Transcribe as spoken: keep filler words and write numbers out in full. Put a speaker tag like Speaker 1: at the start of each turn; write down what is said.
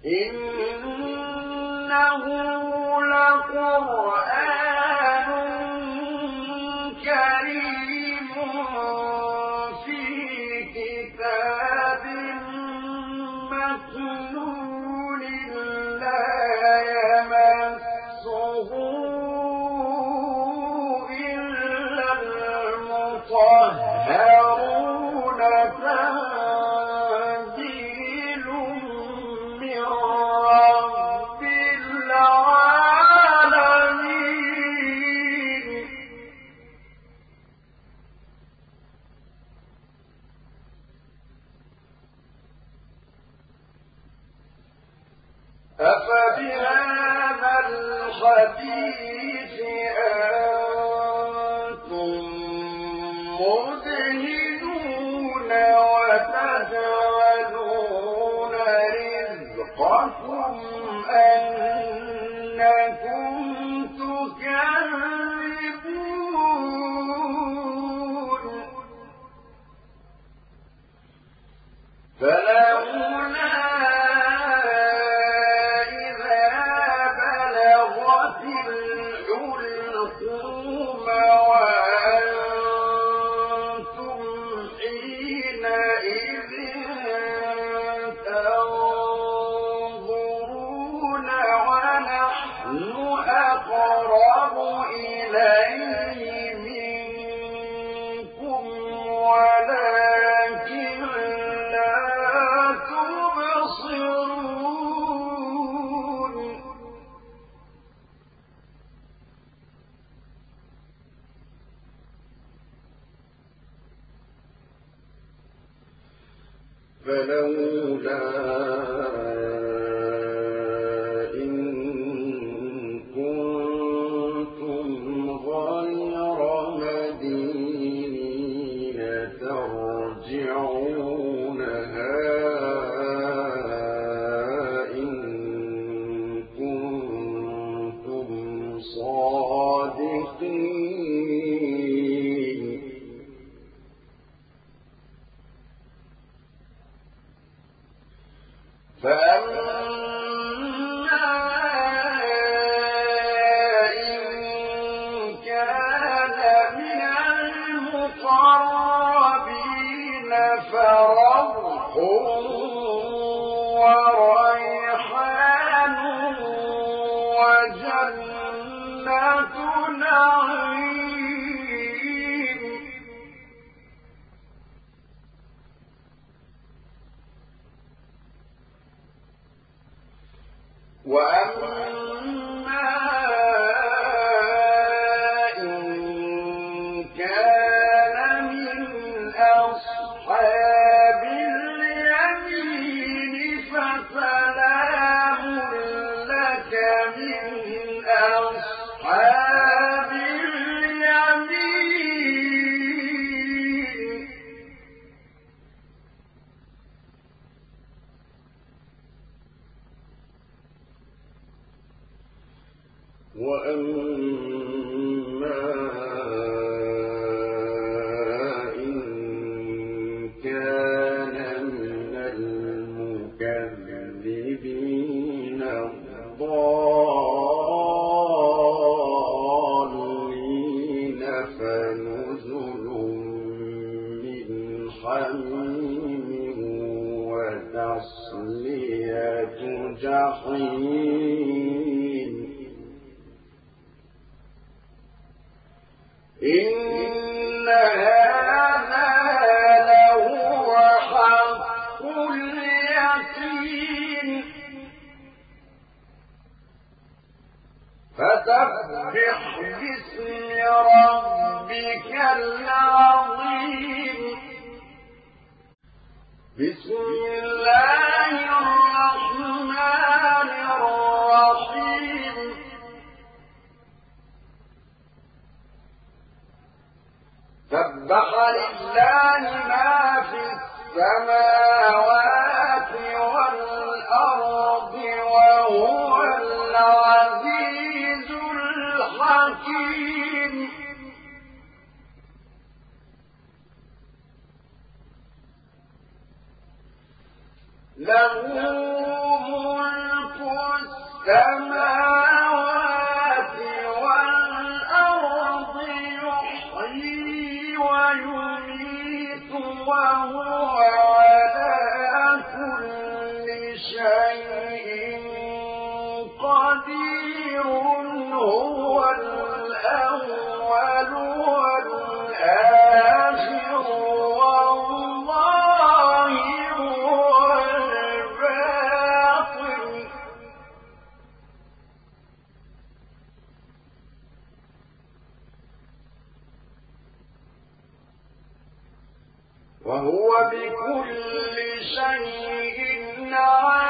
Speaker 1: إنه لقرآن كريم في كتاب مكنون لا يمسه إلا المطهرون تنزيل من رب العالمين. أفبهذا الحديث أنتم مدهنون وتجعلون رزقكم أنكم تكذبون. فلولا إذا بلغت الحلقوم وأنتم حينئذ تنظرون ونحن أقرب إليه منكم ولكن لا تبصرون. فلولا إن كنتم غير مدينين ترجعونها إن كنتم صادقين. فأما إن كان من المقربين فروح وريحان وجنة نعيم. وأما إن كان من أصحاب اليمين فسلام لك من أصحاب اليمين. وأما إن كان من المكذبين الضالين فنزل من حميم وتصلية جحيم. إن هذا لهو حق اليقين. فسبح باسم ربك العظيم. بسم الله الرحمن الرحيم. سبح لله ما في السماوات والأرض وهو العزيز الحكيم. له ملك السماوات والأرض يحيي ويميت وهو على كل شيء قدير هو الأول والآخر والظاهر والباطن وهو بكل شيء عليم